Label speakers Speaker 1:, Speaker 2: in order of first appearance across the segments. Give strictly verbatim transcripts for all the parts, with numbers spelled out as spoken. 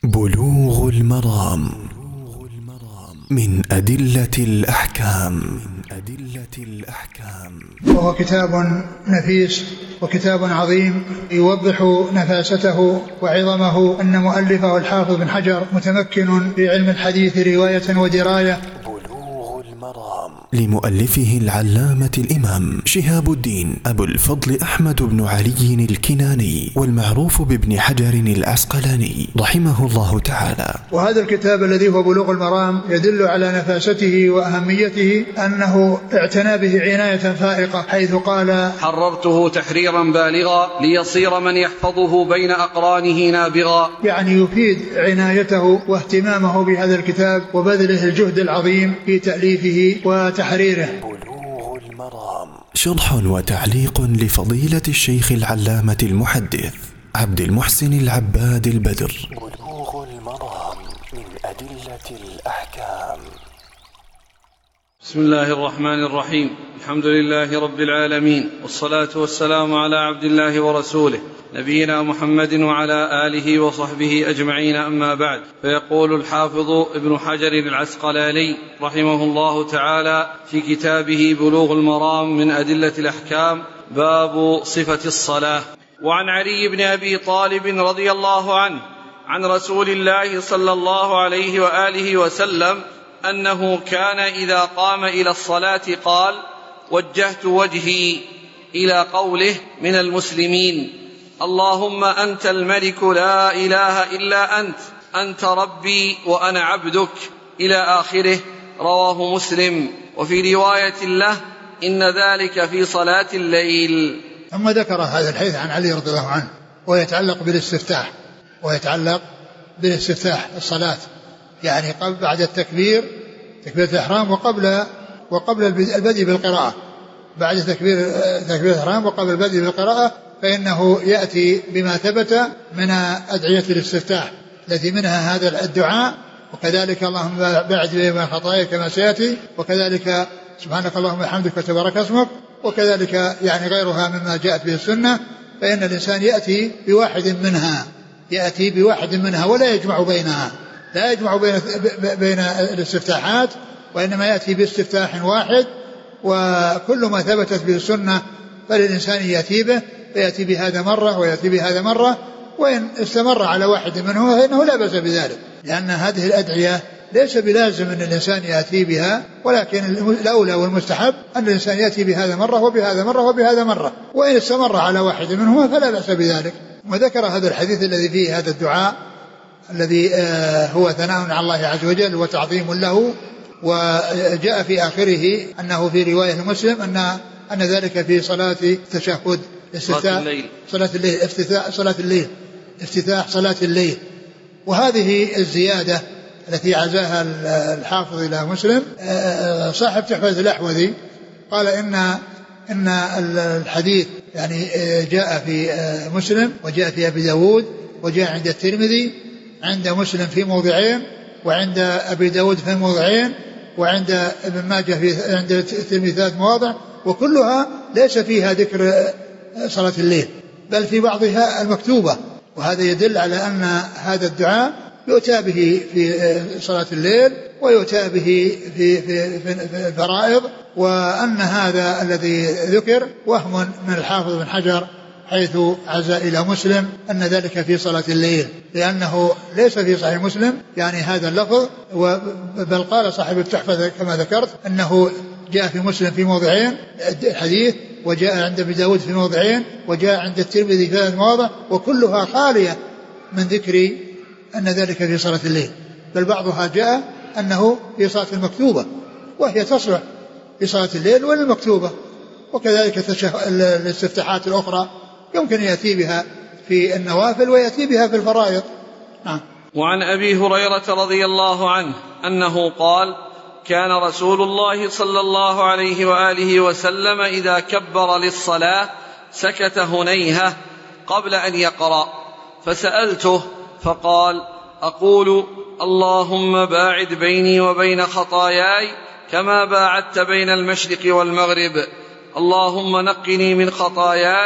Speaker 1: بلوغ المرام من أدلة الأحكام.
Speaker 2: وهو كتاب نفيس وكتاب عظيم يوضح نفاسته وعظمه. أن مؤلفه الحافظ بن حجر متمكن في علم الحديث رواية ودراية.
Speaker 1: لمؤلفه العلامة الإمام شهاب الدين أبو الفضل أحمد بن علي الكناني، والمعروف بابن حجر العسقلاني رحمه الله تعالى.
Speaker 2: وهذا الكتاب الذي هو بلوغ المرام يدل على نفاسته وأهميته، أنه اعتنى به عناية فائقة، حيث قال:
Speaker 3: حررته تحريرا بالغا ليصير من يحفظه بين أقرانه نابغا.
Speaker 2: يعني يفيد عنايته واهتمامه بهذا الكتاب وبذله الجهد العظيم في تأليفه وتحريره.
Speaker 1: بلوغ المرام شرح وتعليق لفضيلة الشيخ العلامة المحدث عبد المحسن العباد البدر. بلوغ المرام من أدلة الأحكام.
Speaker 3: بسم الله الرحمن الرحيم. الحمد لله رب العالمين، والصلاة والسلام على عبد الله ورسوله نبينا محمد وعلى آله وصحبه أجمعين، أما بعد. فيقول الحافظ ابن حجر العسقلاني رحمه الله تعالى في كتابه بلوغ المرام من أدلة الأحكام: باب صفة الصلاة. وعن علي بن أبي طالب رضي الله عنه عن رسول الله صلى الله عليه وآله وسلم أنه كان إذا قام إلى الصلاة قال: وجهت وجهي، إلى قوله: من المسلمين، اللهم أنت الملك لا إله إلا أنت، أنت ربي وأنا عبدك، إلى آخره. رواه مسلم. وفي رواية له: إن ذلك في صلاة الليل.
Speaker 2: ثم ذكر هذا الحديث عن علي رضي الله عنه، ويتعلق بالاستفتاح ويتعلق بالاستفتاح الصلاة، يعني قبل بعد التكبير تكبيرة الإحرام وقبل وقبل البدء بالقراءة. بعد تكبير تكبيرة الإحرام وقبل البدء بالقراءة فإنه يأتي بما ثبت من أدعية الاستفتاح التي منها هذا الدعاء، وكذلك اللهم باعد بيني وبين خطاياي كما سيأتي، وكذلك سبحانك اللهم وبحمدك وتبارك اسمك، وكذلك يعني غيرها مما جاءت به السنة. فإن الإنسان يأتي بواحد منها يأتي بواحد منها ولا يجمع بينها، لا يجمع بين بين الاستفتاحات، وإنما يأتي باستفتاح واحد، وكل ما ثبتت به السنة فللإنسان يأتي به، فيأتي بهذا مرة ويأتي بهذا مرة، وإن استمر على واحد منه فإنه لا بأس بذلك، لأن هذه الأدعية ليس بلازم أن الإنسان يأتي بها، ولكن الأولى والمستحب أن الإنسان يأتي بهذا مرة وبهذا مرة وبهذا مرة، وإن استمر على واحد منهما فلا بأس بذلك. وذكر هذا الحديث الذي فيه هذا الدعاء الذي هو ثناء على الله عز وجل وتعظيم له، وجاء في آخره أنه في رواية مسلم أن أن ذلك في صلاة التشهد،
Speaker 3: صلاة الليل،
Speaker 2: صلاة الليل افتتاح صلاة الليل افتتاح صلاة الليل. وهذه الزيادة التي عزاها الحافظ إلى مسلم، صاحب تحفة الأحوذي قال إن إن الحديث يعني جاء في مسلم وجاء في أبي داود وجاء عند الترمذي، عند مسلم في موضعين، وعند أبي داود في موضعين، وعند ابن ماجه في عند الترمذي ثلاث مواضع، وكلها ليس فيها ذكر صلاة الليل بل في بعضها المكتوبة. وهذا يدل على أن هذا الدعاء يؤتى به في صلاة الليل ويؤتى به في, في, في الفرائض، وأن هذا الذي ذكر وهم من الحافظ بن حجر حيث عزا إلى مسلم أن ذلك في صلاة الليل، لأنه ليس في صحيح مسلم يعني هذا اللفظ، بل قال صاحب التحفة كما ذكرت أنه جاء في مسلم في موضعين الحديث، وجاء عند أبي داود في موضعين، وجاء عند الترمذي في ثلاث مواضع، وكلها خالية من ذكر أن ذلك في صلاة الليل، بل بعضها جاء أنه في صلاة المكتوبة، وهي تصلح في صلاة الليل والمكتوبة. وكذلك الاستفتاحات الأخرى يمكن يأتي بها في النوافل ويأتي بها في الفرائض. نعم.
Speaker 3: وعن أبي هريرة رضي الله عنه أنه قال: كان رسول الله صلى الله عليه وآله وسلم إذا كبر للصلاة سكت هنيهة قبل أن يقرأ، فسألته فقال: أقول اللهم باعد بيني وبين خطاياي كما باعدت بين المشرق والمغرب، اللهم نقني من خطاياي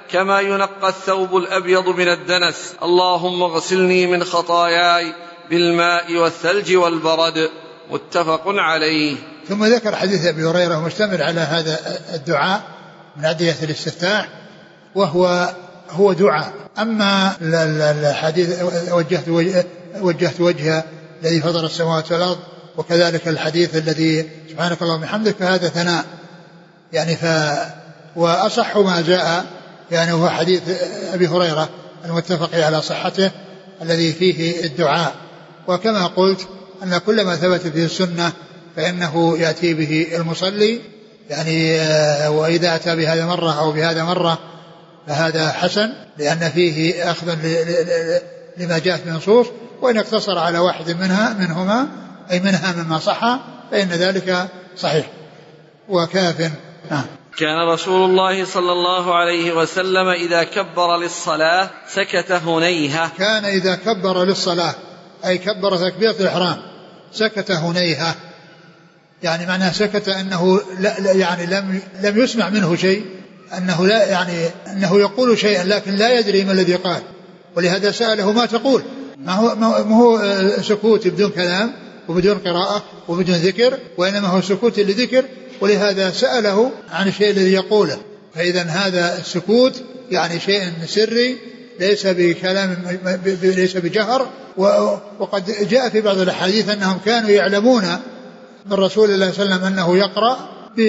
Speaker 3: كما ينقى الثوب الأبيض من الدنس. اللهم اغسلني من خطاياي بالماء والثلج والبرد. متفق عليه.
Speaker 2: ثم ذكر حديث أبي هريرة مشتمل على هذا الدعاء من أدعية الاستفتاح، وهو هو دعاء. أما الحديث وجهت وجه وجهت وجهه الذي فطر السماوات والأرض، وكذلك الحديث الذي سبحانك اللهم وبحمدك، فهذا ثناء يعني. ف وأصح ما جاء يعني هو حديث أبي هريرة المتفق على صحته الذي فيه الدعاء. وكما قلت أن كل ما ثبت فيه السنة فإنه يأتي به المصلي يعني، وإذا أتى بهذا مرة أو بهذا مرة فهذا حسن، لأن فيه أخذ لما جاء في النصوص. وإن اقتصر على واحد منها منهما أي منها مما صح فإن ذلك صحيح وكاف. آه.
Speaker 3: كان رسول الله صلى الله عليه وسلم إذا كبر للصلاة سكت هنيهة.
Speaker 2: كان إذا كبر للصلاة أي كبر تكبيرة الإحرام سكت هنيهة، يعني معناه سكت أنه لا يعني لم لم يسمع منه شيء، أنه لا يعني أنه يقول شيئا لكن لا يدري ما الذي قال، ولهذا سأله ما تقول. ما هو ما هو سكوت بدون كلام وبدون قراءة وبدون ذكر، وإنما هو سكوت لذكر، ولهذا سأله عن الشيء الذي يقوله. فإذا هذا السكوت يعني شيء سري ليس بكلام ليس بجهر. وقد جاء في بعض الأحاديث أنهم كانوا يعلمون من رسول الله صلى الله عليه وسلم أنه يقرأ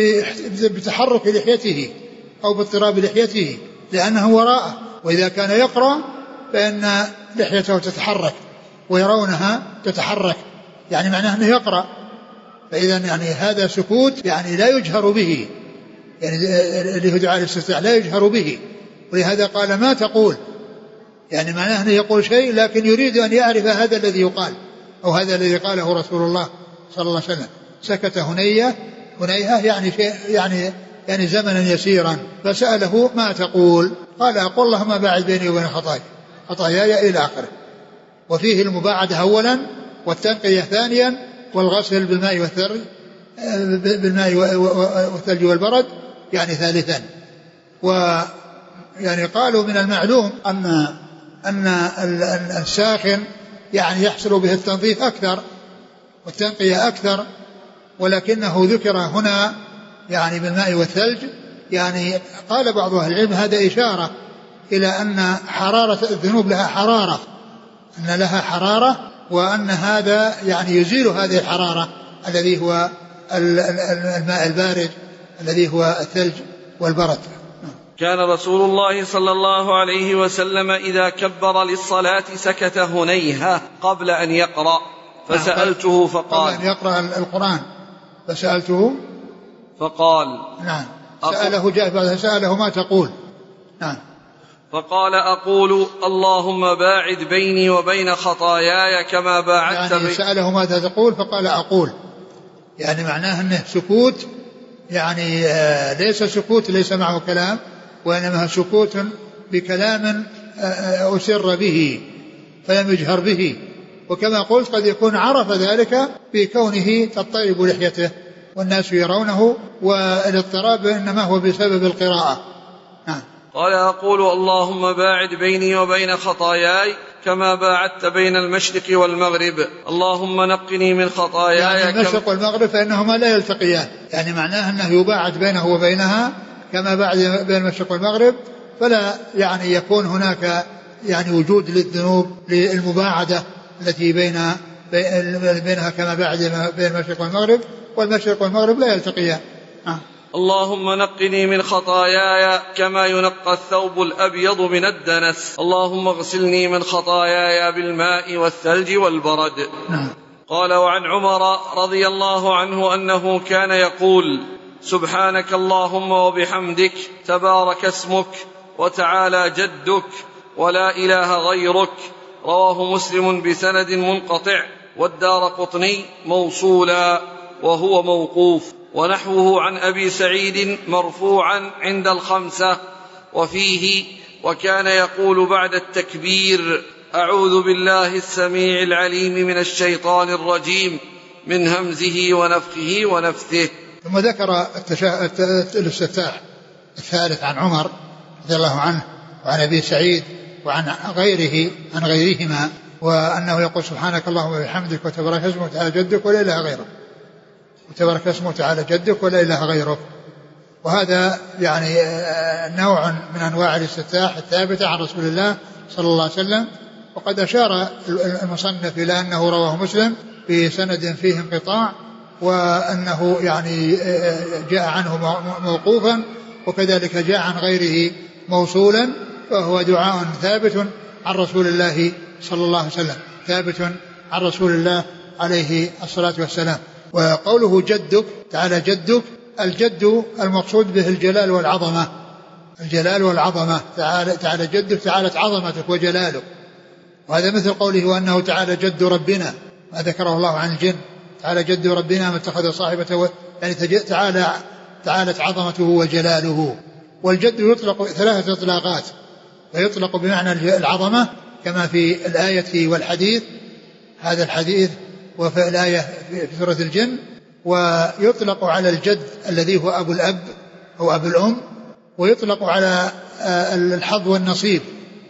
Speaker 2: بتحرك لحيته أو باضطراب لحيته لأنه وراءه، وإذا كان يقرأ فإن لحيته تتحرك ويرونها تتحرك، يعني معناه أنه يقرأ. فإذا يعني هذا سكوت يعني لا يجهر به، يعني اللي هو دعاء الاستفتاح لا يجهر به، ولهذا قال ما تقول، يعني معناه أنه يقول شيء لكن يريد أن يعرف هذا الذي يقال أو هذا الذي قاله رسول الله صلى الله عليه وسلم. سكت هنية هنيهة يعني شيء يعني يعني زمنا يسيرا، فسأله ما تقول؟ قال أقول اللهم باعد بيني وبين خطاياي خطاياي إلى آخره. وفيه المباعدة أولا والتنقية ثانيا والغسل بالماء والثلج بالماء والثلج والبرد يعني ثالثا. ويعني قالوا من المعلوم أن أن الساخن يعني يحصل به التنظيف أكثر والتنقية أكثر، ولكنه ذكر هنا يعني بالماء والثلج. يعني قال بعض أهل العلم هذا إشارة إلى أن حرارة الذنوب لها حرارة، أن لها حرارة، وأن هذا يعني يزيل هذه الحرارة الذي هو الماء البارد الذي هو الثلج والبرد.
Speaker 3: كان رسول الله صلى الله عليه وسلم إذا كبر للصلاة سكت هنيهة قبل أن يقرأ، فسألته فقال
Speaker 2: قبل أن يقرأ القرآن فسألته
Speaker 3: فقال
Speaker 2: نعم سأله جاء بعدها سأله ما تقول؟ نعم
Speaker 3: فقال أقول اللهم باعد بيني وبين خطاياي كما باعدت
Speaker 2: يعني
Speaker 3: بي...
Speaker 2: سأله ماذا تقول؟ فقال أقول، يعني معناه أنه سكوت، يعني آه ليس سكوت ليس معه كلام، وإنما سكوت بكلام آه أسر به فلم يجهر به. وكما قلت قد يكون عرف ذلك بكونه تضطرب لحيته والناس يرونه، والاضطراب إنما هو بسبب القراءة. نعم.
Speaker 3: قال أقول اللهم باعد بيني وبين خطاياي كما باعدت بين المشرق والمغرب، اللهم نقني من خطاياي.
Speaker 2: يعني المشرق والمغرب فإنهما لا يلتقيان، يعني معناه أنه يباعد بينه وبينها كما باعد بين المشرق والمغرب، فلا يعني يكون هناك يعني وجود للذنوب للمباعدة التي بين بينها كما باعد بين المشرق والمغرب، والمشرق والمغرب لا يلتقيان. آه.
Speaker 3: اللهم نقني من خطاياي كما ينقى الثوب الأبيض من الدنس، اللهم اغسلني من خطاياي بالماء والثلج والبرد.
Speaker 2: نعم.
Speaker 3: قال وعن عمر رضي الله عنه أنه كان يقول سبحانك اللهم وبحمدك تبارك اسمك وتعالى جدك ولا إله غيرك. رواه مسلم بسند منقطع، والدارقطني موصولا وهو موقوف، ونحوه عن أبي سعيد مرفوعا عند الخمسة. وفيه وكان يقول بعد التكبير أعوذ بالله السميع العليم من الشيطان الرجيم من همزه ونفخه ونفثه.
Speaker 2: ثم ذكر الاستفتاح الثالث عن عمر رضي الله عنه وعن أبي سعيد وعن غيره عن غيرهما، وأنه يقول سبحانك اللهم وبحمدك وتبارك اسمك وتعالى جدك ولا إله غيرك، وتبارك اسمك وتعالى جدك ولا إله غيرك. وهذا يعني نوع من أنواع الاستفتاح الثابتة عن رسول الله صلى الله عليه وسلم. وقد أشار المصنف إلى أنه رواه مسلم بسند فيه انقطاع، وأنه يعني جاء عنه موقوفا، وكذلك جاء عن غيره موصولا، فهو دعاء ثابت عن رسول الله صلى الله عليه وسلم، ثابت عن رسول الله عليه الصلاة والسلام. وقوله جدك تعالى جدك، الجد المقصود به الجلال والعظمة، الجلال والعظمة، تعالى, تعالى جدك تعالت عظمتك وجلالك. وهذا مثل قوله وأنه تعالى جد ربنا، ما ذكره الله عن الجن، تعالى جد ربنا ما اتخذ صاحبته و... يعني تعالى تعالت عظمته وجلاله. والجد يطلق ثلاثة إطلاقات، ويطلق بمعنى العظمة كما في الآية والحديث، هذا الحديث وفي الآية في سورة الجن، ويطلق على الجد الذي هو أبو الأب أو أبو الأم، ويطلق على الحظ والنصيب،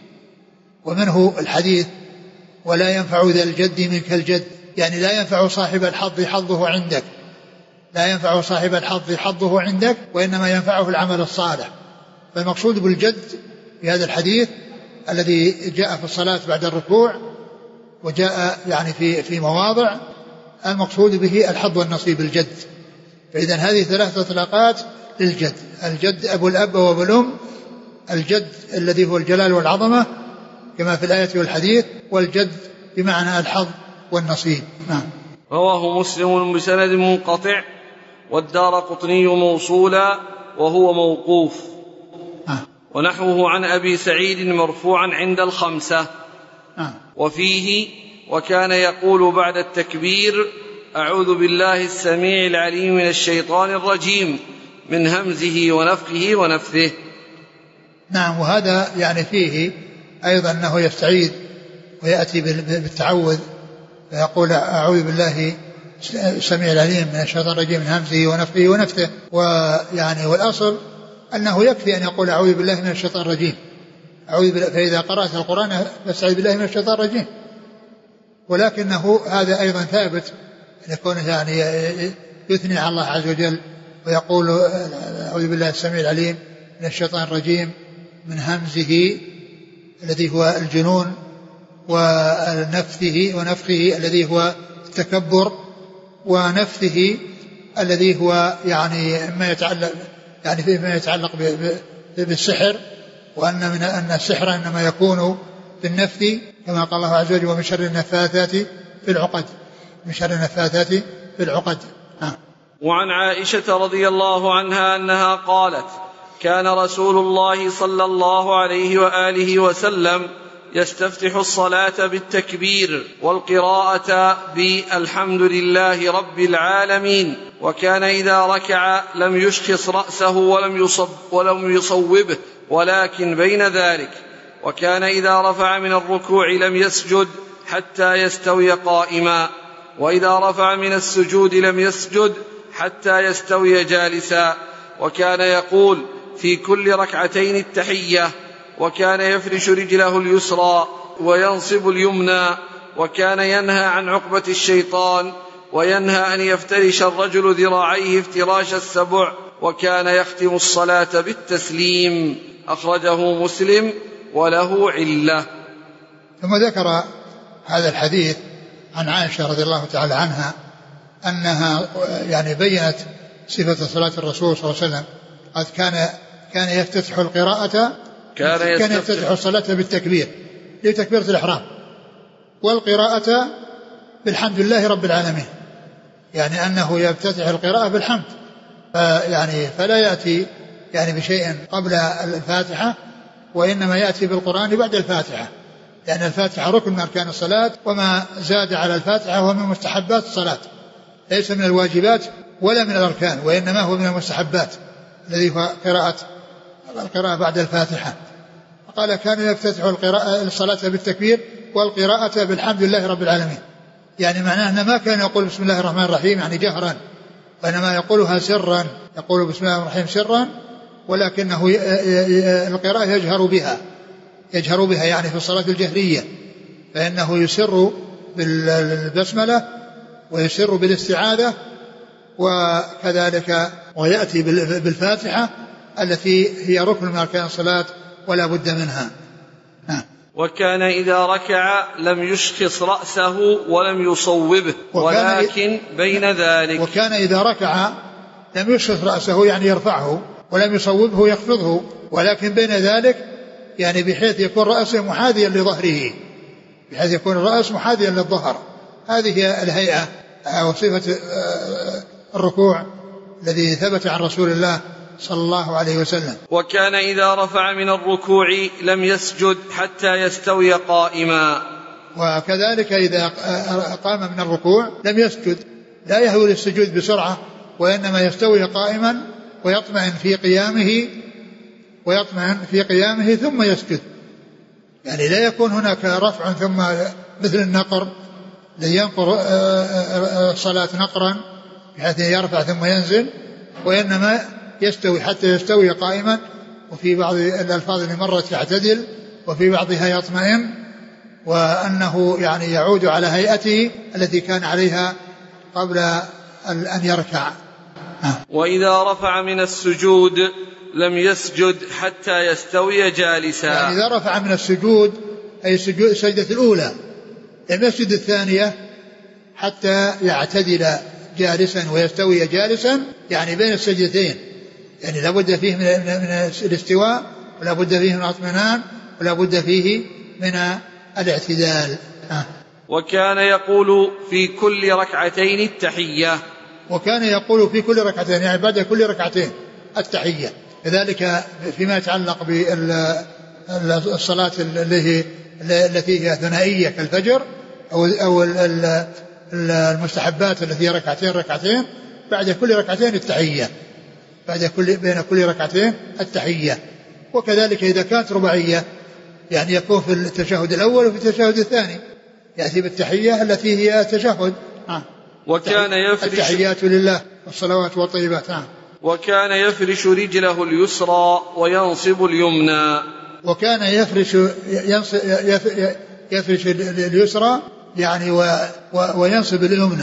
Speaker 2: ومنه الحديث ولا ينفع ذا الجد منك الجد، يعني لا ينفع صاحب الحظ حظه عندك، لا ينفع صاحب الحظ حظه عندك، وإنما ينفعه العمل الصالح. فالمقصود بالجد في هذا الحديث الذي جاء في الصلاة بعد الركوع وجاء يعني في في مواضع، المقصود به الحظ والنصيب الجد. فإذا هذه ثلاثة إطلاقات للجد، الجد أبو الأب وأبو الأم، الجد الذي هو الجلال والعظمة كما في الآية والحديث، والجد بمعنى الحظ والنصيب. نعم.
Speaker 3: رواه مسلم بسند منقطع، والدارقطني موصولا وهو موقوف.
Speaker 2: نعم.
Speaker 3: ونحوه عن أبي سعيد مرفوعا عند الخمسة.
Speaker 2: نعم.
Speaker 3: وفيه وكان يقول بعد التكبير أعوذ بالله السميع العليم من الشيطان الرجيم من همزه ونفخه ونفثه.
Speaker 2: نعم. وهذا يعني فيه أيضا أنه يستعيذ ويأتي بالتعوذ، فيقول أعوذ بالله السميع العليم من الشيطان الرجيم من همزه ونفخه ونفثه. ويعني والأصل أنه يكفي أن يقول أعوذ بالله من الشيطان الرجيم، أعوذ بالله، فإذا قرأت القرآن فاستعذ بالله من الشيطان الرجيم. ولكنه هذا أيضا ثابت أن يكون يعني يثني على الله عز وجل ويقول أعوذ بالله السميع العليم من الشيطان الرجيم من همزه الذي هو الجنون، ونفثه ونفخه الذي هو التكبر، ونفثه الذي هو يعني ما يتعلق يعني فيما يتعلق بالسحر، وأن من أن السحر إنما يكون بالنفث كما قال الله عز وجل ومن شر النفاثات في العقد، من شر النفاثات في العقد. ها.
Speaker 3: وعن عائشة رضي الله عنها أنها قالت كان رسول الله صلى الله عليه وآله وسلم يستفتح الصلاة بالتكبير والقراءة بالحمد لله رب العالمين، وكان إذا ركع لم يشخص رأسه ولم يصب ولم يصوبه ولكن بين ذلك، وكان إذا رفع من الركوع لم يسجد حتى يستوي قائما، وإذا رفع من السجود لم يسجد حتى يستوي جالسا، وكان يقول في كل ركعتين التحية، وكان يفرش رجله اليسرى وينصب اليمنى، وكان ينهى عن عقبة الشيطان، وينهى أن يفترش الرجل ذراعيه افتراش السبع، وكان يختم الصلاة بالتسليم. أخرجه مسلم وله علة.
Speaker 2: ثم ذكر هذا الحديث عن عائشة رضي الله تعالى عنها أنها يعني بيّنت صفة صلاة الرسول صلى الله عليه وسلم، قد كان كان يفتتح القراءة
Speaker 3: كان,
Speaker 2: كان يفتتح الصلاة بالتكبير لتكبيرة الإحرام، والقراءة بالحمد لله رب العالمين، يعني أنه يفتتح القراءة بالحمد، يعني فلا يأتي يعني بشيء قبل الفاتحة، وإنما يأتي بالقرآن بعد الفاتحة، لأن الفاتحة ركن من أركان الصلاة، وما زاد على الفاتحة هو من مستحبات الصلاة، ليس من الواجبات ولا من الأركان، وإنما هو من المستحبات الذي هو قراءة القراءة بعد الفاتحة. قال كان يفتتح القراءة الصلاة بالتكبير والقراءة بالحمد لله رب العالمين، يعني معناه أنه ما كان يقول بسم الله الرحمن الرحيم يعني جهرا، وإنما يقولها سرا، يقول بسم الله الرحمن الرحيم سرا ولكنه القراءة يجهر بها يجهر بها يعني في الصلاة الجهرية، فإنه يسر بالبسملة ويسر بالاستعاذة، وكذلك ويأتي بالفاتحة التي هي ركن من أركان الصلاة ولا بد منها.
Speaker 3: وكان إذا ركع لم يشخص رأسه ولم يصوبه ولكن بين ذلك.
Speaker 2: وكان إذا ركع لم يشخص رأسه يعني يرفعه، ولم يصوبه يخفضه، ولكن بين ذلك يعني بحيث يكون رأسه محاذيا لظهره، بحيث يكون الرأس محاذيا للظهر. هذه هي الهيئة أو صفة الركوع الذي ثبت عن رسول الله صلى الله عليه وسلم.
Speaker 3: وكان إذا رفع من الركوع لم يسجد حتى يستوي قائما.
Speaker 2: وكذلك إذا قام من الركوع لم يسجد، لا يهوي للسجود بسرعة، وإنما يستوي قائما ويطمئن في قيامه ويطمئن في قيامه ثم يسجد. يعني لا يكون هناك رفع ثم مثل النقر لينقر الصلاة نقرا بحيث يرفع ثم ينزل، وإنما يستوي حتى يستوي قائما. وفي بعض الألفاظ اللي مرت يعتدل، وفي بعضها يطمئن، وأنه يعني يعود على هيئته التي كان عليها قبل أن يركع. وإذا
Speaker 3: رفع من السجود لم يسجد حتى يستوي جالسا.
Speaker 2: يعني إذا رفع من السجود أي السجود السجدة الأولى لم يسجد الثانية حتى يعتدل جالسا ويستوي جالسا، يعني بين السجدتين، يعني لابد فيه من الاستواء ولا بد فيه من الاطمئنان ولا بد فيه من الاعتدال.
Speaker 3: وكان يقول في كل ركعتين التحية.
Speaker 2: وكان يقول في كل ركعتين يعني بعد كل ركعتين التحية. كذلك فيما يتعلق بالصلاة التي هي ثنائية كالفجر أو أو المستحبات التي هي ركعتين ركعتين بعد كل ركعتين التحية، بعد كل بين كل ركعتين التحية. وكذلك إذا كانت رباعية يعني يكون في التشهد الأول وفي التشهد الثاني يأتي بالتحية التي هي التشهد.
Speaker 3: وكان يفرش
Speaker 2: التحيات لله والصلوات والطيبات.
Speaker 3: وكان يفرش رجله اليسرى وينصب اليمنى.
Speaker 2: وكان يفرش يفرش اليسرى يعني وينصب اليمنى،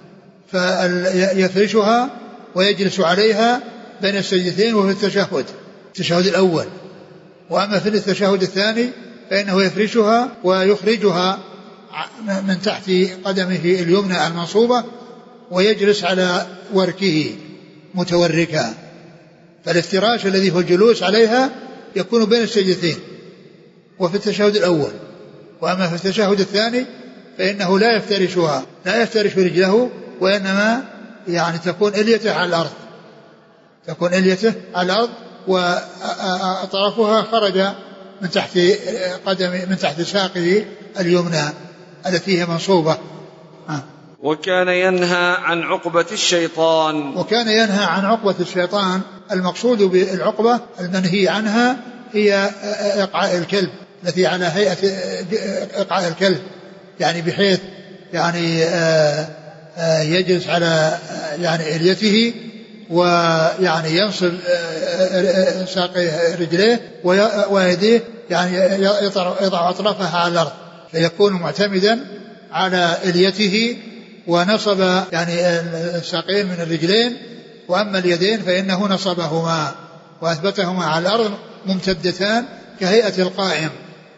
Speaker 2: فيفرشها ويجلس عليها بين السجدتين وفي التشهد التشهد الأول. وأما في التشهد الثاني فإنه يفرشها ويخرجها من تحت قدمه اليمنى المنصوبة ويجلس على وركه متوركا. فالافتراش الذي هو الجلوس عليها يكون بين السجدتين وفي التشهد الأول. وأما في التشهد الثاني فإنه لا يفترشها، لا يفترش رجله، وإنما يعني تكون إليته على الأرض، تكون إليته على الأرض وطرفها خرج من تحت قدم من تحت ساقه اليمنى التي هي منصوبة.
Speaker 3: وكان ينهى عن عقبة الشيطان.
Speaker 2: وكان ينهى عن عقبة الشيطان. المقصود بالعقبة المنهي عنها هي إقعاء الكلب التي على هيئة إقعاء الكلب، يعني بحيث يعني يجلس على يعني إليته ويعني ينصب ساقي رجليه ويديه يعني يضع أطرافها على الأرض فيكون معتمدا على إليته ونصب يعني الساقين من الرجلين. وأما اليدين فإنه نصبهما وأثبتهما على الأرض ممتدتان كهيئة القائم.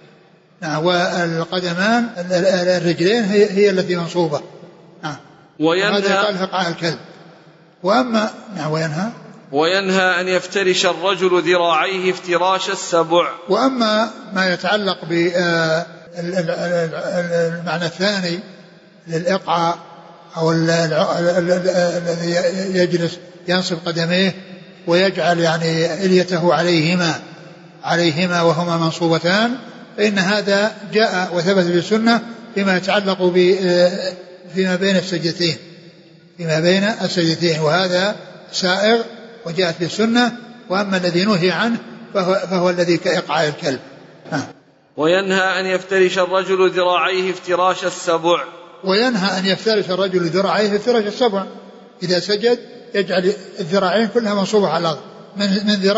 Speaker 2: والقدمان الرجلين هي, هي التي منصوبة. وهذا قال إقعاء الكلب. وأما وينهى
Speaker 3: وينهى أن يفترش الرجل ذراعيه افتراش السبع.
Speaker 2: وأما ما يتعلق بالمعنى الثاني للإقعاء أو الذي يجلس ينصب قدميه ويجعل يعني إليته عليهما عليهما وهما منصوبتان، فإن هذا جاء وثبت بالسنة فيما يتعلق فيما بين السجدتين فيما بين السجدتين وهذا سائغ وجاءت في السنة. وأما الذي نهي عنه فهو, فهو الذي كإقعاء الكلب. ها.
Speaker 3: وينهى أن يفترش الرجل ذراعيه افتراش السبع.
Speaker 2: وينهى أن يفترش الرجل ذراعيه افتراش السبع. إذا سجد يجعل الذراعين كلها منصوبة على الأرض من من ذراع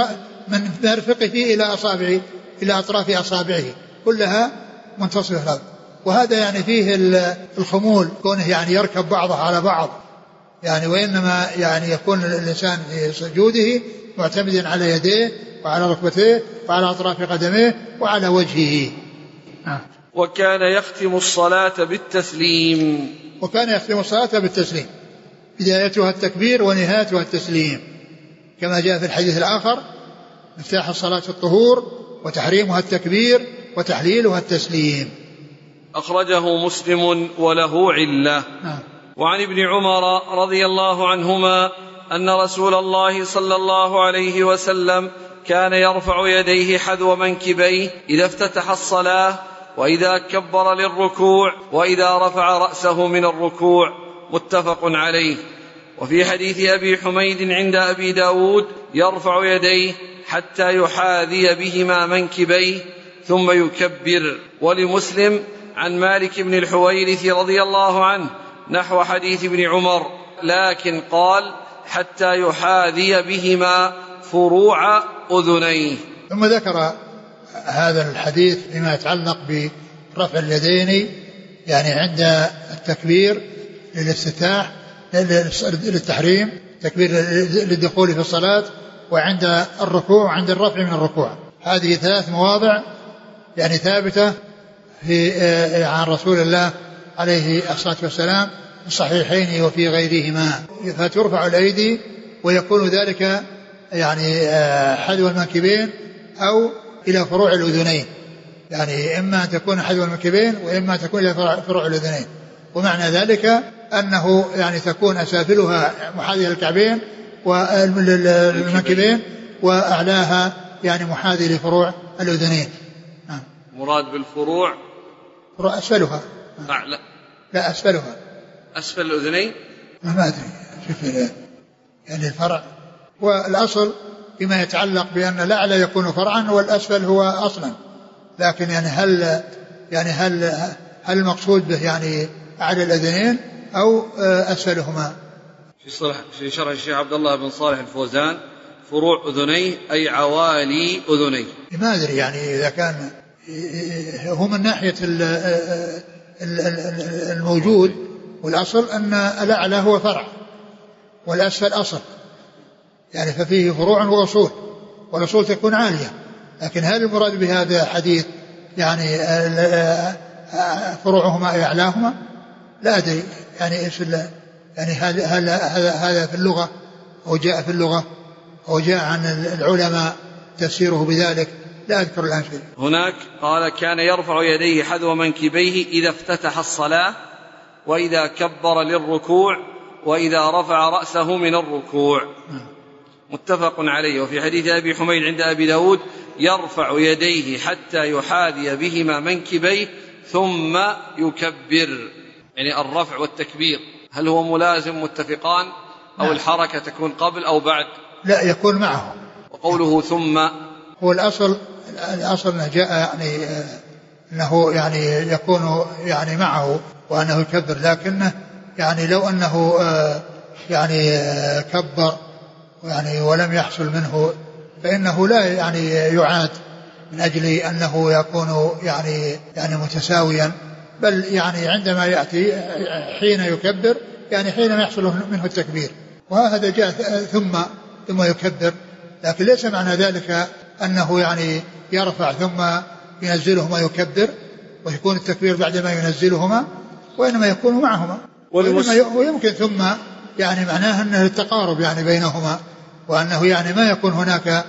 Speaker 2: من مرفقه إلى أصابعه إلى أطراف أصابعه كلها منتصف الأرض. وهذا يعني فيه الخمول، كونه يعني يركب بعضه على بعض يعني، وإنما يعني يكون الإنسان في سجوده معتمدا على يديه وعلى ركبتيه وعلى أطراف قدميه وعلى وجهه. آه.
Speaker 3: وكان يختم الصلاة بالتسليم
Speaker 2: وكان يختم الصلاة بالتسليم، بدايتها التكبير ونهايتها التسليم، كما جاء في الحديث الآخر: مفتاح الصلاة الطهور وتحريمها التكبير وتحليلها التسليم.
Speaker 3: أخرجه مسلم وله علة.
Speaker 2: آه.
Speaker 3: وعن ابن عمر رضي الله عنهما أن رسول الله صلى الله عليه وسلم كان يرفع يديه حذو منكبيه إذا افتتح الصلاة، وإذا كبر للركوع، وإذا رفع رأسه من الركوع. متفق عليه. وفي حديث أبي حميد عند أبي داود: يرفع يديه حتى يحاذي بهما منكبيه ثم يكبر. ولمسلم عن مالك بن الحويرث رضي الله عنه نحو حديث ابن عمر، لكن قال: حتى يحاذي بهما فروع أذنيه.
Speaker 2: ثم ذكر هذا الحديث فيما يتعلق برفع اليدين يعني عند التكبير للافتتاح للتحريم، تكبير للدخول في الصلاة، وعند الركوع وعند الرفع من الركوع. هذه ثلاث مواضع يعني ثابتة في عن رسول الله عليه الصلاة والسلام في الصحيحين وفي غيرهما. فترفع الأيدي ويكون ذلك يعني حذو المنكبين أو إلى فروع الأذنين، يعني إما أن تكون حذو المنكبين وإما أن تكون إلى فروع الأذنين. ومعنى ذلك أنه يعني تكون أسافلها محاذية للكعبين والمنكبين، وأعلاها يعني محاذي لفروع الأذنين.
Speaker 3: مراد بالفروع
Speaker 2: فروع أسفلها.
Speaker 3: أعلى.
Speaker 2: لا أسفلها.
Speaker 3: أسفل الأذنين
Speaker 2: ما أدري شوف يعني الفرع. والأصل بما يتعلق بأن الأعلى يكون فرعا والأسفل هو أصلا، لكن يعني هل يعني هل هل المقصود به يعني أعلى الأذنين أو أسفلهما؟
Speaker 3: في صرح في شرح الشيخ عبد الله بن صالح الفوزان: فروع أذنيه أي عوالي أذنيه.
Speaker 2: ما أدري يعني إذا كان هو من ناحية الموجود، والأصل أن الأعلى هو فرع والأسفل أصل، يعني ففيه فروع وأصول، والأصول تكون عالية. لكن هل المراد بهذا حديث يعني فروعهما أعلاهما؟ لا أدري يعني إيش يعني هذا هذا هذا في اللغة أو جاء في اللغة أو جاء عن العلماء تفسيره بذلك، لا أذكر الآن شيء.
Speaker 3: هناك قال: كان يرفع يديه حذو منكبيه إذا افتتح الصلاة، وإذا كبر للركوع، وإذا رفع رأسه من الركوع. متفق عليه. وفي حديث أبي حميد عند أبي داود: يرفع يديه حتى يحاذي بهما منكبيه ثم يكبر. يعني الرفع والتكبير هل هو ملازم متفقان أو لا. الحركة تكون قبل أو بعد؟
Speaker 2: لا، يكون معه.
Speaker 3: وقوله ثم
Speaker 2: هو الأصل الأصل أنه جاء يعني أنه يعني يكون يعني معه وأنه يكبر، لكنه يعني لو أنه يعني كبر يعني ولم يحصل منه فإنه لا يعني يعاد من أجل أنه يكون يعني يعني متساويا، بل يعني عندما يأتي حين يكبر يعني حين يحصل منه التكبير. وهذا جاء ثم ثم يكبر، لكن ليس معنى ذلك أنه يعني يرفع ثم ينزلهما يكبر ويكون التكبير بعدما ينزلهما، وإنما يكون معهما. ويمكن ثم يعني معناه أنه التقارب يعني بينهما، وأنه يعني ما يكون هناك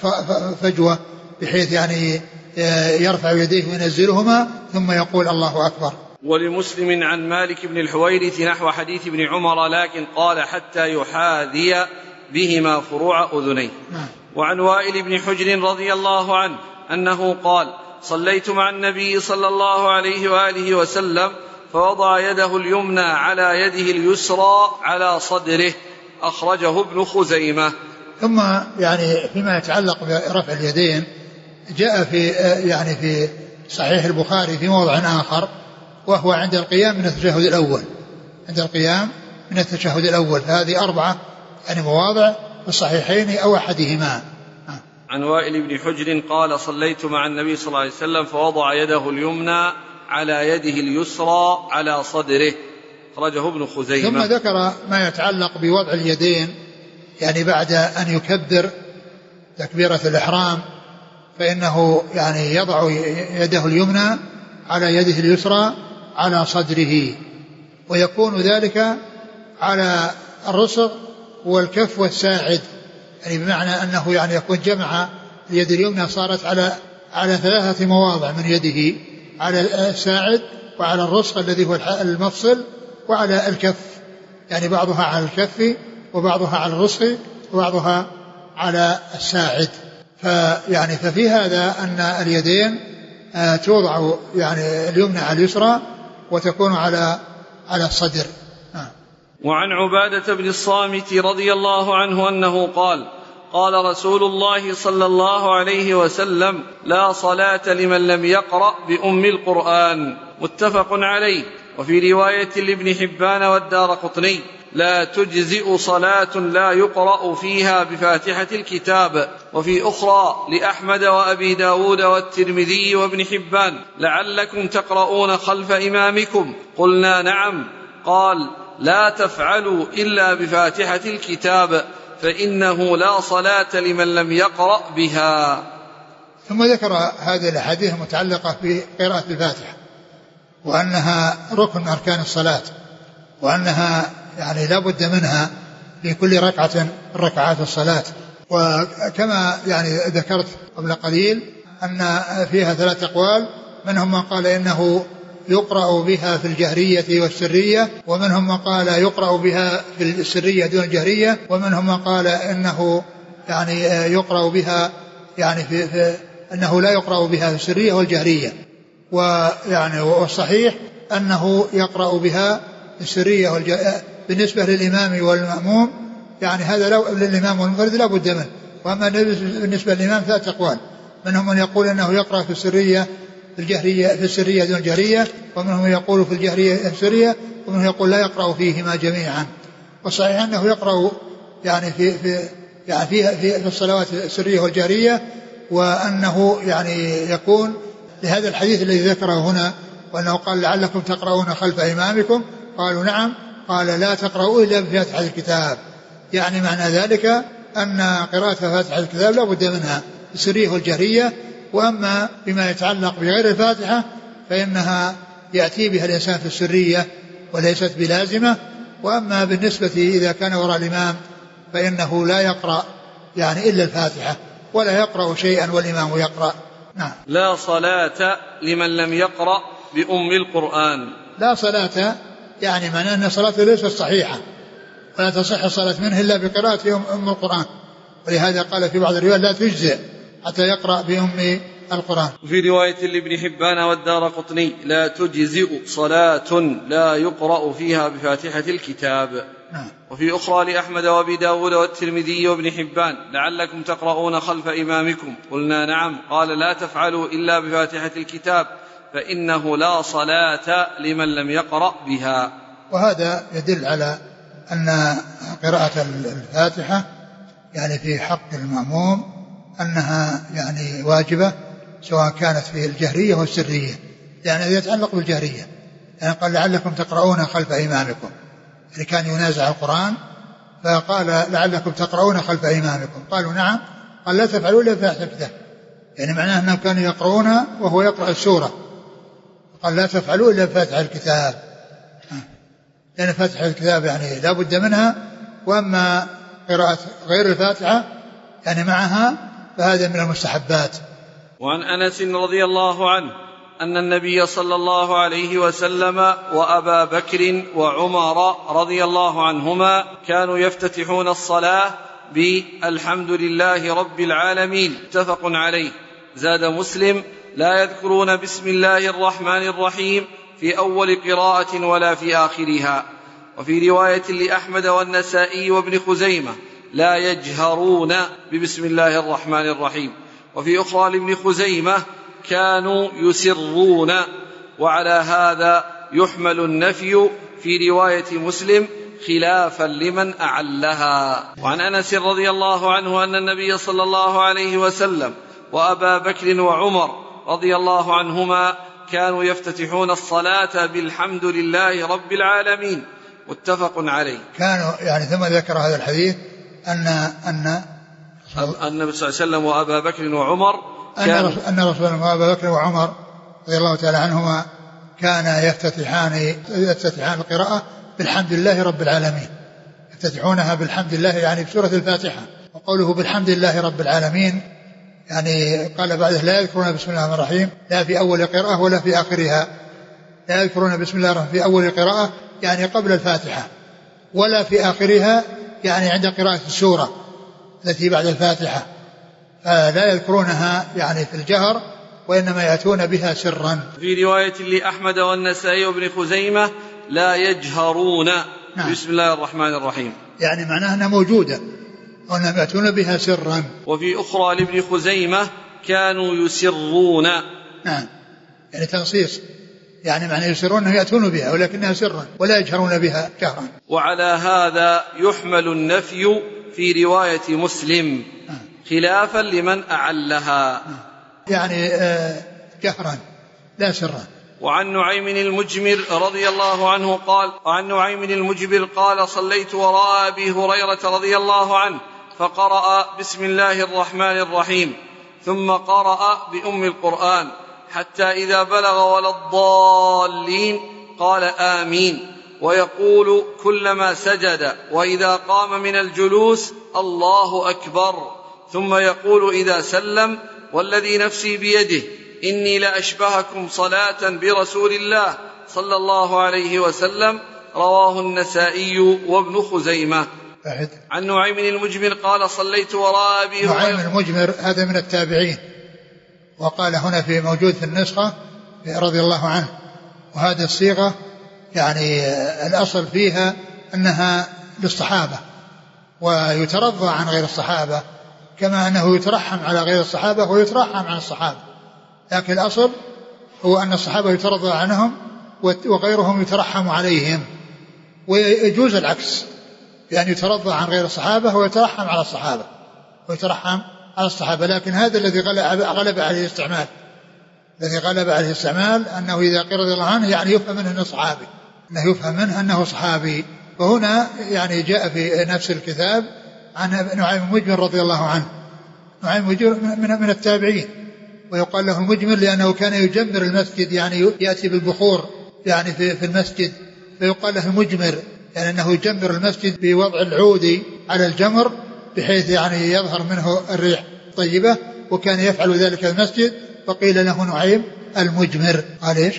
Speaker 2: فجوة بحيث يعني يرفع يديه وينزلهما ثم يقول الله أكبر.
Speaker 3: ولمسلم عن مالك بن الحويرث نحو حديث ابن عمر، لكن قال: حتى يحاذي بهما فروع أذنيه. وعن وائل بن حجر رضي الله عنه أنه قال: صليت مع النبي صلى الله عليه وآله وسلم فوضع يده اليمنى على يده اليسرى على صدره. أخرجه ابن خزيمة.
Speaker 2: ثم يعني فيما يتعلق برفع اليدين جاء في يعني في صحيح البخاري في موضع آخر، وهو عند القيام من التشهد الأول، عند القيام من التشهد الأول. فهذه أربعة يعني مواضع في الصحيحين أو أحدهما.
Speaker 3: عن وائل بن حجر قال صليت مع النبي صلى الله عليه وسلم فوضع يده اليمنى على يده اليسرى على صدره، أخرجه ابن خزيمة.
Speaker 2: ثم ذكر ما يتعلق بوضع اليدين، يعني بعد أن يكبر تكبيرة الإحرام فإنه يعني يضع يده اليمنى على يده اليسرى على صدره، ويكون ذلك على الرسغ والكف والساعد، يعني بمعنى أنه يعني يكون جمع اليد اليمنى صارت على على ثلاثة مواضع من يده، على الساعد وعلى الرسغ الذي هو المفصل وعلى الكف، يعني بعضها على الكف وبعضها على الرسغ وبعضها على الساعد. فيعني ففي هذا أن اليدين توضع يعني اليمنى على اليسرى وتكون على على الصدر.
Speaker 3: وعن عبادة بن الصامت رضي الله عنه أنه قال قال رسول الله صلى الله عليه وسلم لا صلاة لمن لم يقرأ بأم القرآن، متفق عليه. وفي رواية لابن حبان والدارقطني لا تجزئ صلاة لا يقرأ فيها بفاتحة الكتاب. وفي أخرى لأحمد وأبي داود والترمذي وابن حبان لعلكم تقرؤون خلف إمامكم، قلنا نعم، قال لا تفعلوا إلا بفاتحة الكتاب فإنه لا صلاة لمن لم يقرأ بها.
Speaker 2: ثم ذكر هذه الأحاديث المتعلقة بقراءة الفاتحة، وأنها ركن أركان الصلاة، وأنها يعني لا بد منها في كل ركعة من ركعات الصلاة. وكما يعني ذكرت قبل قليل أن فيها ثلاث أقوال، منهم من قال إنه يقرأ بها في الجهرية والسرية، ومنهم من قال يقرأ بها في السرية دون الجهرية، ومنهم من قال إنه يعني يقرأ بها يعني في, في أنه لا يقرأ بها في السرية والجهرية. ويعني والصحيح أنه يقرأ بها في السرية والجهرية بالنسبة للإمام والمأموم، يعني هذا لو للإمام والمنفرد لا بد منه. وأما بالنسبة للإمام ثلاث أقوال، منهم من يقول أنه يقرأ في السرية في الجهرية في السرية دون الجهرية، ومنهم يقول في الجهرية في السرية، ومنهم يقول لا يقرأ فيهما جميعا. والصحيح أنه يقرأ يعني في في يعني في في الصلوات السرية والجهرية، وأنه يعني يكون لهذا الحديث الذي ذكره هنا، وأنه قال لعلكم تقرؤون خلف إمامكم، قالوا نعم، قال لا تقرؤوا إلا بفاتحة الكتاب، يعني معنى ذلك أن قراءة فاتحة الكتاب لا بد منها السرية والجهرية. وأما بما يتعلق بغير الفاتحة فإنها يأتي بها الإنسان في السرية وليست بلازمة. وأما بالنسبة إذا كان وراء الإمام فإنه لا يقرأ يعني إلا الفاتحة، ولا يقرأ شيئا والإمام يقرأ. نعم.
Speaker 3: لا صلاة لمن لم يقرأ بأم القرآن.
Speaker 2: لا صلاة يعني معناه أن صلاته ليست صحيحة، ولا تصح الصلاة منه إلا بقراءة أم القرآن، ولهذا قال في بعض الروايات لا تجزئ حتى يقرأ بأم القرآن.
Speaker 3: في رواية لابن حبان والدارقطني لا تجزئ صلاة لا يقرأ فيها بفاتحة الكتاب.
Speaker 2: نعم.
Speaker 3: وفي أخرى لأحمد وأبي داود والترمذي وابن حبان لعلكم تقرؤون خلف إمامكم، قلنا نعم، قال لا تفعلوا إلا بفاتحة الكتاب فإنه لا صلاة لمن لم يقرأ بها.
Speaker 2: وهذا يدل على أن قراءة الفاتحة يعني في حق المأموم أنها يعني واجبة، سواء كانت في الجهرية والسرية، لأن يعني يتعلق بالجهرية، يعني قال لعلكم تقرؤون خلف إمامكم، يعني كان ينازع القرآن فقال لعلكم تقرؤون خلف إمامكم، قالوا نعم، قال لا تفعلوا إلا بفاتحة الكتاب، يعني معناه أنهم كانوا يقرؤونها وهو يقرأ السورة، قال لا تفعلوا إلا بفاتحة الكتاب، لأن فاتحة الكتاب يعني لا بد منها. وأما قراءة غير الفاتحة يعني معها فهذا من المستحبات.
Speaker 3: وعن أنس رضي الله عنه أن النبي صلى الله عليه وسلم وأبا بكر وعمر رضي الله عنهما كانوا يفتتحون الصلاة بالحمد لله رب العالمين، متفق عليه. زاد مسلم لا يذكرون بسم الله الرحمن الرحيم في أول قراءة ولا في آخرها. وفي رواية لأحمد والنسائي وابن خزيمة لا يجهرون ببسم الله الرحمن الرحيم. وفي أخرى لابن خزيمة كانوا يسرون. وعلى هذا يحمل النفي في رواية مسلم خلافا لمن أعلها. وعن أنس رضي الله عنه أن النبي صلى الله عليه وسلم وأبا بكر وعمر رضي الله عنهما كانوا يفتتحون الصلاة بالحمد لله رب العالمين، متفق عليه.
Speaker 2: كانوا يعني ثم ذكر هذا الحديث أن أن
Speaker 3: النبي صلى الله عليه وسلم وأبا بكر وعمر
Speaker 2: أن رسول أن رسول الله وأبا بكر وعمر رضي الله تعالى عنهما كان يفتتحان يفتتحان القراءة بالحمد لله رب العالمين، يفتتحونها بالحمد لله يعني بسورة الفاتحة. وقوله بالحمد لله رب العالمين يعني قال بعده لا يذكرون بسم الله الرحمن الرحيم لا في أول قراءة ولا في آخرها، لا يذكرون بسم الله الرحمن في أول قراءة يعني قبل الفاتحة، ولا في آخرها يعني عند قراءة السورة التي بعد الفاتحة، فلا يذكرونها يعني في الجهر وإنما يأتون بها سرا.
Speaker 3: في رواية لأحمد والنسائي وابن خزيمة لا يجهرون نعم. بسم الله الرحمن الرحيم،
Speaker 2: يعني معناها أنها موجودة وأنهم يأتون بها سرا.
Speaker 3: وفي أخرى لابن خزيمة كانوا يسرون
Speaker 2: نعم، يعني تنصيص، يعني معنى يسرون أنهم يأتون بها ولكنها سرا ولا يجهرون بها جهرا.
Speaker 3: وعلى هذا يحمل النفي في رواية مسلم خلافا لمن أعلها،
Speaker 2: يعني آه جهرا لا سرا.
Speaker 3: وعن نعيم المجمر رضي الله عنه قال وعن نعيم المجمر قال صليت وراء أبي هريرة رضي الله عنه فقرأ بسم الله الرحمن الرحيم ثم قرأ بأم القرآن حتى إذا بلغ ولا الضالين قال آمين، ويقول كلما سجد وإذا قام من الجلوس الله أكبر، ثم يقول إذا سلم والذي نفسي بيده إني لأشبهكم صلاة برسول الله صلى الله عليه وسلم. رواه النسائي وابن خزيمة. عن نعيم المجمر قال صليت وراء أبي هريرة.
Speaker 2: نعيم المجمر هذا من التابعين، وقال هنا في موجود في النسخة رضي الله عنه، وهذه الصيغة يعني الأصل فيها أنها للصحابة ويترضى عن غير الصحابة، كما أنه يترحم على غير الصحابة ويترحم عن الصحابة، لكن الأصل هو أن الصحابة يترضى عنهم وغيرهم يترحم عليهم، ويجوز العكس، يعني يترضى عن غير الصحابة ويترحم على الصحابة ويترحم على الصحابة. لكن هذا الذي غلب عليه الاستعمال الذي غلب عليه الاستعمال أنه إذا قيل رضي الله عنه يعني يفهم منه أنه صحابي، أنه يفهم منه أنه صحابي. وهنا يعني جاء في نفس الكتاب عن نعيم المجمر رضي الله عنه. نعيم المجمر من, من التابعين، ويقال له المجمر لأنه كان يجمر المسجد، يعني يأتي بالبخور يعني في, في المسجد، فيقال له المجمر يعني أنه يجمر المسجد بوضع العود على الجمر بحيث يعني يظهر منه الريح طيبة، وكان يفعل ذلك المسجد، فقيل له نعيم المجمر. قال إيش؟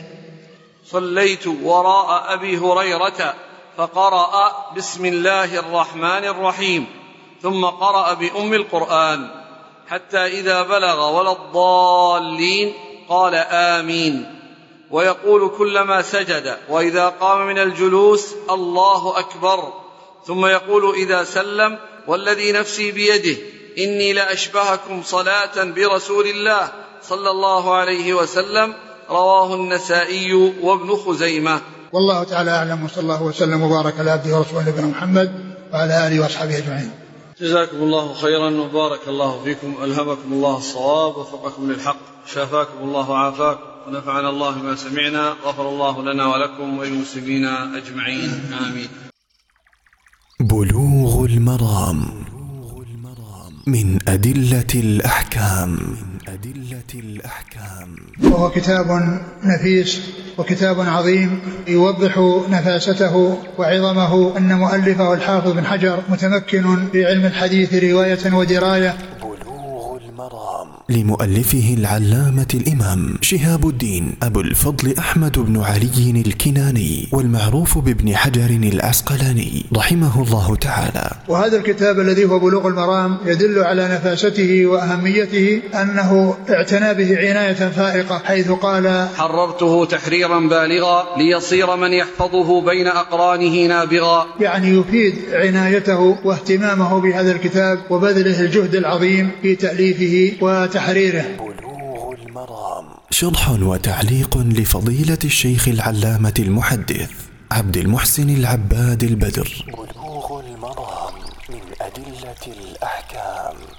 Speaker 3: صليت وراء أبي هريرة فقرأ بسم الله الرحمن الرحيم ثم قرأ بأم القرآن حتى إذا بلغ ولا الضالين قال آمين، ويقول كلما سجد وإذا قام من الجلوس الله أكبر، ثم يقول إذا سلم والذي نفسي بيده إني لأشبهكم صلاة برسول الله صلى الله عليه وسلم. رواه النسائي وابن خزيمة.
Speaker 2: والله تعالى أعلم، وصلى الله وسلم وبارك على عبده ورسوله نبينا محمد وعلى آله وأصحابه أجمعين.
Speaker 3: جزاكم الله خيرا وبارك الله فيكم، ألهمكم الله الصواب ووفقكم للحق، شافاكم الله وعافاكم، ونفعنا الله ما سمعنا، غفر الله لنا ولكم وللمسلمين أجمعين، آمين.
Speaker 1: بلوغ المرام من أدلة الأحكام. أدلة الأحكام
Speaker 2: وهو كتاب نفيس وكتاب عظيم يوضح نفاسته وعظمه، أن مؤلفه الحافظ بن حجر متمكن في علم الحديث رواية ودراية.
Speaker 1: بلوغ المرام لمؤلفه العلامة الإمام شهاب الدين أبو الفضل أحمد بن علي الكناني، والمعروف بابن حجر العسقلاني رحمه الله تعالى.
Speaker 2: وهذا الكتاب الذي هو بلوغ المرام يدل على نفاسته وأهميته، أنه اعتنى به عناية فائقة، حيث قال
Speaker 3: حررته تحريرا بالغا ليصير من يحفظه بين أقرانه نابغا،
Speaker 2: يعني يفيد عنايته واهتمامه بهذا الكتاب وبذله الجهد العظيم في تأليفه وتحريره.
Speaker 1: بلوغ المرام شرح وتعليق لفضيلة الشيخ العلامة المحدث عبد المحسن العباد البدر. بلوغ المرام من أدلة الأحكام.